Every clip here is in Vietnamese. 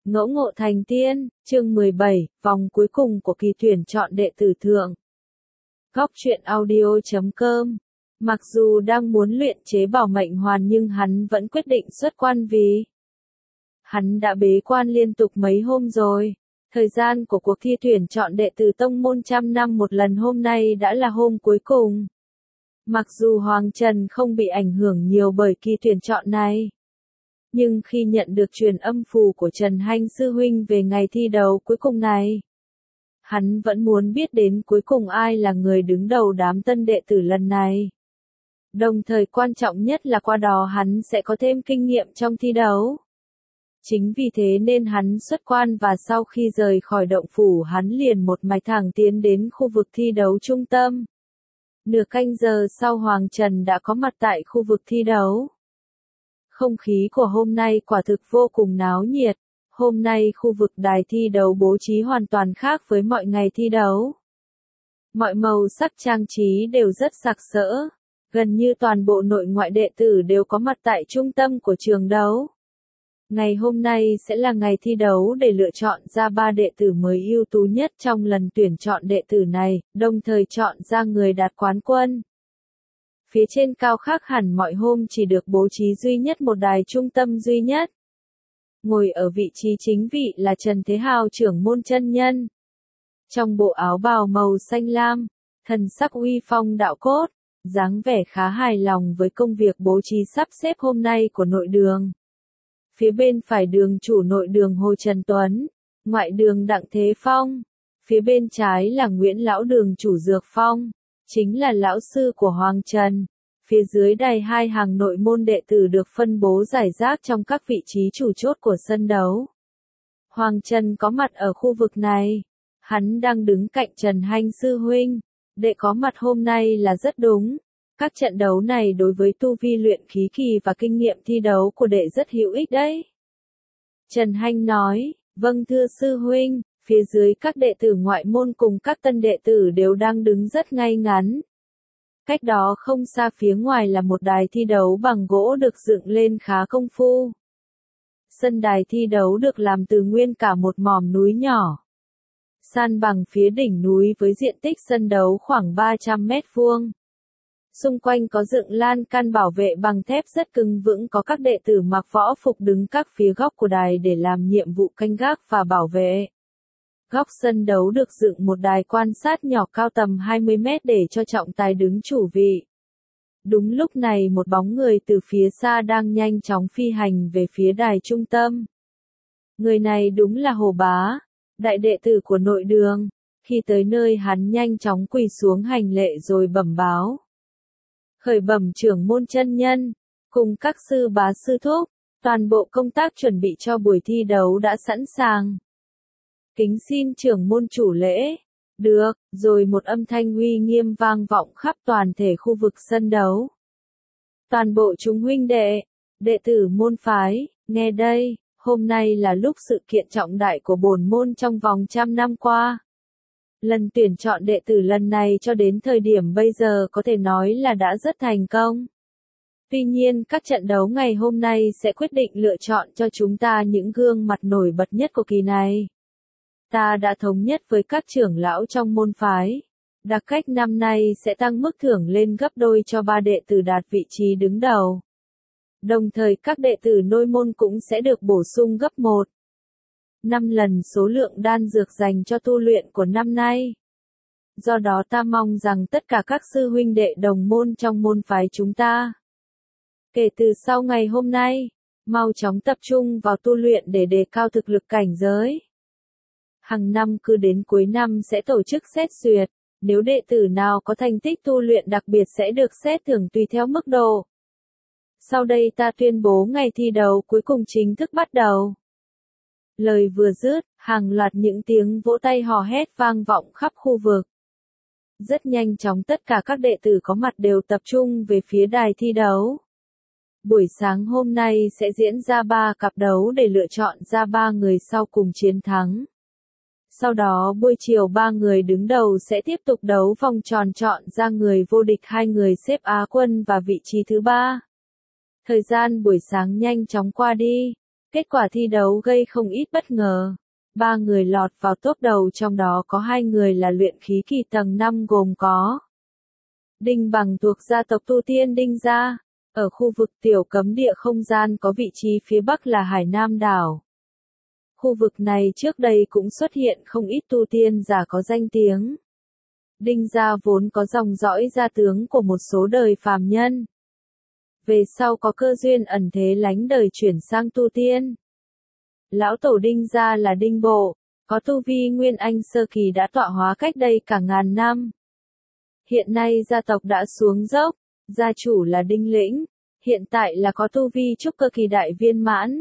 Ngẫu ngộ thành tiên, chương 17, vòng cuối cùng của kỳ tuyển chọn đệ tử thượng. Góc truyện audio.com. Mặc dù đang muốn luyện chế bảo mệnh hoàn nhưng hắn vẫn quyết định xuất quan vì hắn đã bế quan liên tục mấy hôm rồi. Thời gian của cuộc thi tuyển chọn đệ tử tông môn trăm năm một lần hôm nay đã là hôm cuối cùng. Mặc dù Hoàng Trần không bị ảnh hưởng nhiều bởi kỳ tuyển chọn này, nhưng khi nhận được truyền âm phù của Trần Hanh sư huynh về ngày thi đấu cuối cùng này, hắn vẫn muốn biết đến cuối cùng ai là người đứng đầu đám tân đệ tử lần này. Đồng thời quan trọng nhất là qua đó hắn sẽ có thêm kinh nghiệm trong thi đấu. Chính vì thế nên hắn xuất quan và sau khi rời khỏi động phủ hắn liền một mạch thẳng tiến đến khu vực thi đấu trung tâm. Nửa canh giờ sau Hoàng Trần đã có mặt tại khu vực thi đấu. Không khí của hôm nay quả thực vô cùng náo nhiệt. Hôm nay khu vực đài thi đấu bố trí hoàn toàn khác với mọi ngày thi đấu. Mọi màu sắc trang trí đều rất sặc sỡ. Gần như toàn bộ nội ngoại đệ tử đều có mặt tại trung tâm của trường đấu. Ngày hôm nay sẽ là ngày thi đấu để lựa chọn ra 3 đệ tử mới ưu tú nhất trong lần tuyển chọn đệ tử này, đồng thời chọn ra người đạt quán quân. Phía trên cao khác hẳn mọi hôm chỉ được bố trí duy nhất một đài trung tâm duy nhất. Ngồi ở vị trí chính vị là Trần Thế Hào trưởng môn chân nhân. Trong bộ áo bào màu xanh lam, thần sắc uy phong đạo cốt, dáng vẻ khá hài lòng với công việc bố trí sắp xếp hôm nay của nội đường. Phía bên phải đường chủ nội đường Hồ Trần Tuấn, ngoại đường Đặng Thế Phong. Phía bên trái là Nguyễn Lão đường chủ Dược Phong, chính là lão sư của Hoàng Trần. Phía dưới đài hai hàng nội môn đệ tử được phân bố rải rác trong các vị trí chủ chốt của sân đấu. Hoàng Trần có mặt ở khu vực này. Hắn đang đứng cạnh Trần Hanh sư huynh. Đệ có mặt hôm nay là rất đúng. Các trận đấu này đối với tu vi luyện khí kỳ và kinh nghiệm thi đấu của đệ rất hữu ích đấy. Trần Hanh nói, vâng thưa sư huynh, phía dưới các đệ tử ngoại môn cùng các tân đệ tử đều đang đứng rất ngay ngắn. Cách đó không xa phía ngoài là một đài thi đấu bằng gỗ được dựng lên khá công phu. Sân đài thi đấu được làm từ nguyên cả một mỏm núi nhỏ. San bằng phía đỉnh núi với diện tích sân đấu khoảng 300 mét vuông. Xung quanh có dựng lan can bảo vệ bằng thép rất cứng vững, có các đệ tử mặc võ phục đứng các phía góc của đài để làm nhiệm vụ canh gác và bảo vệ. Góc sân đấu được dựng một đài quan sát nhỏ cao tầm 20 mét để cho trọng tài đứng chủ vị. Đúng lúc này một bóng người từ phía xa đang nhanh chóng phi hành về phía đài trung tâm. Người này đúng là Hồ Bá, đại đệ tử của nội đường. Khi tới nơi hắn nhanh chóng quỳ xuống hành lễ rồi bẩm báo. Khởi bẩm trưởng môn chân nhân, cùng các sư bá sư thúc, toàn bộ công tác chuẩn bị cho buổi thi đấu đã sẵn sàng. Kính xin trưởng môn chủ lễ. Được, rồi một âm thanh uy nghiêm vang vọng khắp toàn thể khu vực sân đấu. Toàn bộ chúng huynh đệ, đệ tử môn phái, nghe đây, hôm nay là lúc sự kiện trọng đại của bổn môn trong vòng trăm năm qua. Lần tuyển chọn đệ tử lần này cho đến thời điểm bây giờ có thể nói là đã rất thành công. Tuy nhiên các trận đấu ngày hôm nay sẽ quyết định lựa chọn cho chúng ta những gương mặt nổi bật nhất của kỳ này. Ta đã thống nhất với các trưởng lão trong môn phái. Đặc cách năm nay sẽ tăng mức thưởng lên gấp đôi cho 3 đệ tử đạt vị trí đứng đầu. Đồng thời các đệ tử nội môn cũng sẽ được bổ sung gấp 1. 5 lần số lượng đan dược dành cho tu luyện của năm nay. Do đó ta mong rằng tất cả các sư huynh đệ đồng môn trong môn phái chúng ta, kể từ sau ngày hôm nay, mau chóng tập trung vào tu luyện để đề cao thực lực cảnh giới. Hàng năm cứ đến cuối năm sẽ tổ chức xét duyệt, nếu đệ tử nào có thành tích tu luyện đặc biệt sẽ được xét thưởng tùy theo mức độ. Sau đây ta tuyên bố ngày thi đấu cuối cùng chính thức bắt đầu. Lời vừa dứt, hàng loạt những tiếng vỗ tay hò hét vang vọng khắp khu vực. Rất nhanh chóng tất cả các đệ tử có mặt đều tập trung về phía đài thi đấu. Buổi sáng hôm nay sẽ diễn ra 3 cặp đấu để lựa chọn ra 3 người sau cùng chiến thắng. Sau đó buổi chiều 3 người đứng đầu sẽ tiếp tục đấu vòng tròn chọn ra người vô địch, 2 người xếp Á quân và vị trí thứ 3. Thời gian buổi sáng nhanh chóng qua đi. Kết quả thi đấu gây không ít bất ngờ. 3 người lọt vào top đầu, trong đó có 2 người là luyện khí kỳ tầng 5 gồm có Đinh Bằng thuộc gia tộc Tu Tiên Đinh Gia. Ở khu vực tiểu cấm địa không gian có vị trí phía bắc là Hải Nam đảo. Khu vực này trước đây cũng xuất hiện không ít tu tiên giả có danh tiếng. Đinh Gia vốn có dòng dõi gia tướng của một số đời phàm nhân. Về sau có cơ duyên ẩn thế lánh đời chuyển sang tu tiên. Lão tổ Đinh Gia là Đinh Bộ, có tu vi Nguyên Anh sơ kỳ đã tọa hóa cách đây cả ngàn năm. Hiện nay gia tộc đã xuống dốc, gia chủ là Đinh Lĩnh, hiện tại là có tu vi trúc cơ kỳ đại viên mãn.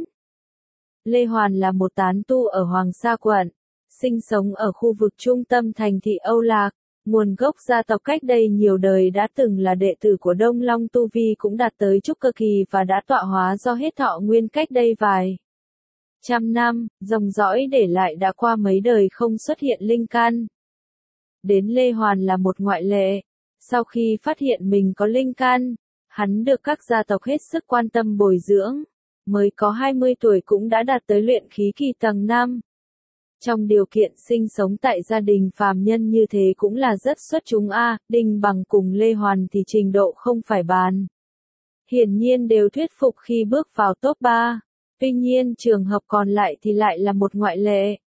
Lê Hoàn là một tán tu ở Hoàng Sa quận, sinh sống ở khu vực trung tâm thành thị Âu Lạc. Nguồn gốc gia tộc cách đây nhiều đời đã từng là đệ tử của Đông Long, tu vi cũng đạt tới trúc cơ kỳ và đã tọa hóa do hết thọ nguyên cách đây vài trăm năm, dòng dõi để lại đã qua mấy đời không xuất hiện linh căn. Đến Lê Hoàn là một ngoại lệ, sau khi phát hiện mình có linh căn, hắn được các gia tộc hết sức quan tâm bồi dưỡng, mới có 20 tuổi cũng đã đạt tới luyện khí kỳ tầng 5. Trong điều kiện sinh sống tại gia đình phàm nhân như thế cũng là rất xuất chúng a. Đinh Bằng cùng Lê Hoàn thì trình độ không phải bàn. Hiển nhiên đều thuyết phục khi bước vào top 3. Tuy nhiên trường hợp còn lại thì lại là một ngoại lệ.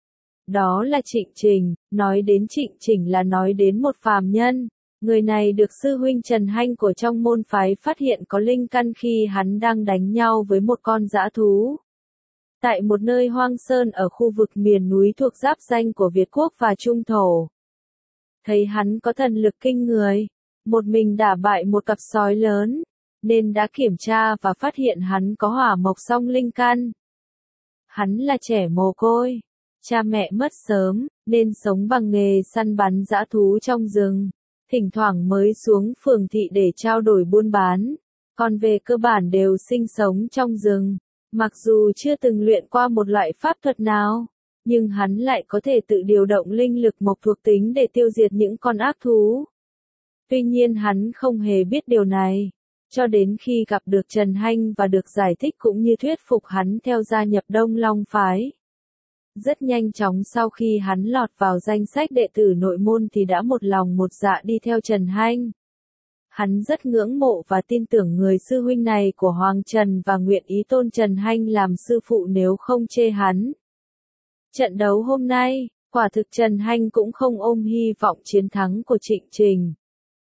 Đó là Trịnh Trình. Nói đến Trịnh Trình là nói đến một phàm nhân. Người này được sư huynh Trần Hanh của trong môn phái phát hiện có linh căn khi hắn đang đánh nhau với một con dã thú. Tại một nơi hoang sơn ở khu vực miền núi thuộc giáp ranh của Việt Quốc và Trung Thổ. Thấy hắn có thần lực kinh người, một mình đả bại một cặp sói lớn, nên đã kiểm tra và phát hiện hắn có hỏa mộc song linh căn. Hắn là trẻ mồ côi, cha mẹ mất sớm, nên sống bằng nghề săn bắn dã thú trong rừng, thỉnh thoảng mới xuống phường thị để trao đổi buôn bán, còn về cơ bản đều sinh sống trong rừng. Mặc dù chưa từng luyện qua một loại pháp thuật nào, nhưng hắn lại có thể tự điều động linh lực mộc thuộc tính để tiêu diệt những con ác thú. Tuy nhiên hắn không hề biết điều này, cho đến khi gặp được Trần Hanh và được giải thích cũng như thuyết phục hắn theo gia nhập Đông Long phái. Rất nhanh chóng sau khi hắn lọt vào danh sách đệ tử nội môn thì đã một lòng một dạ đi theo Trần Hanh. Hắn rất ngưỡng mộ và tin tưởng người sư huynh này của Hoàng Trần và nguyện ý tôn Trần Hanh làm sư phụ nếu không chê hắn. Trận đấu hôm nay, quả thực Trần Hanh cũng không ôm hy vọng chiến thắng của Trịnh Trình.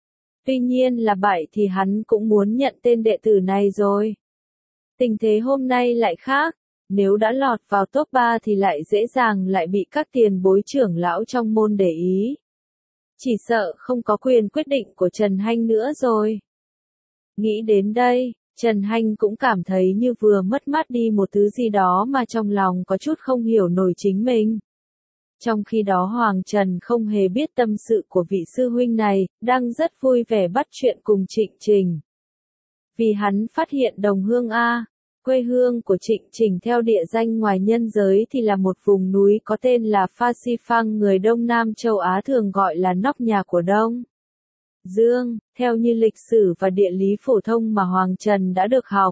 Tuy nhiên là bại thì hắn cũng muốn nhận tên đệ tử này rồi. Tình thế hôm nay lại khác, nếu đã lọt vào top 3 thì lại dễ dàng lại bị các tiền bối trưởng lão trong môn để ý. Chỉ sợ không có quyền quyết định của Trần Hanh nữa rồi. Nghĩ đến đây, Trần Hanh cũng cảm thấy như vừa mất mát đi một thứ gì đó mà trong lòng có chút không hiểu nổi chính mình. Trong khi đó Hoàng Trần không hề biết tâm sự của vị sư huynh này, đang rất vui vẻ bắt chuyện cùng Trịnh Trình. Vì hắn phát hiện đồng hương A. Quê hương của Trịnh Trình theo địa danh ngoài nhân giới thì là một vùng núi có tên là Pha Si Phang, người Đông Nam châu Á thường gọi là nóc nhà của Đông Dương, theo như lịch sử và địa lý phổ thông mà Hoàng Trần đã được học.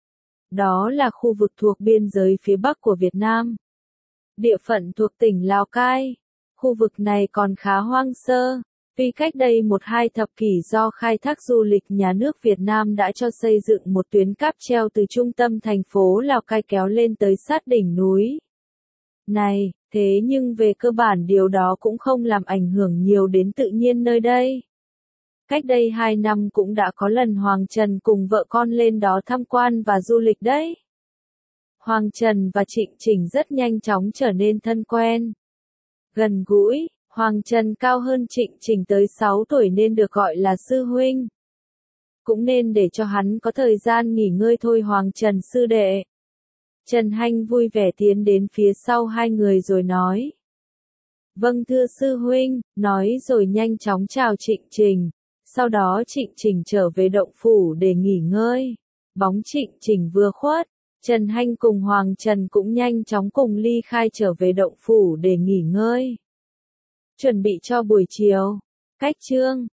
Đó là khu vực thuộc biên giới phía Bắc của Việt Nam. Địa phận thuộc tỉnh Lào Cai. Khu vực này còn khá hoang sơ. Tuy cách đây 1-2 thập kỷ do khai thác du lịch nhà nước Việt Nam đã cho xây dựng một tuyến cáp treo từ trung tâm thành phố Lào Cai kéo lên tới sát đỉnh núi này, thế nhưng về cơ bản điều đó cũng không làm ảnh hưởng nhiều đến tự nhiên nơi đây. Cách đây 2 năm cũng đã có lần Hoàng Trần cùng vợ con lên đó tham quan và du lịch đấy. Hoàng Trần và Trịnh Trình rất nhanh chóng trở nên thân quen, gần gũi. Hoàng Trần cao hơn Trịnh Trình tới 6 tuổi nên được gọi là sư huynh. Cũng nên để cho hắn có thời gian nghỉ ngơi thôi Hoàng Trần sư đệ. Trần Hanh vui vẻ tiến đến phía sau hai người rồi nói. Vâng thưa sư huynh, nói rồi nhanh chóng chào Trịnh Trình. Sau đó Trịnh Trình trở về động phủ để nghỉ ngơi. Bóng Trịnh Trình vừa khuất, Trần Hanh cùng Hoàng Trần cũng nhanh chóng cùng ly khai trở về động phủ để nghỉ ngơi. Chuẩn bị cho buổi chiều. Cách chương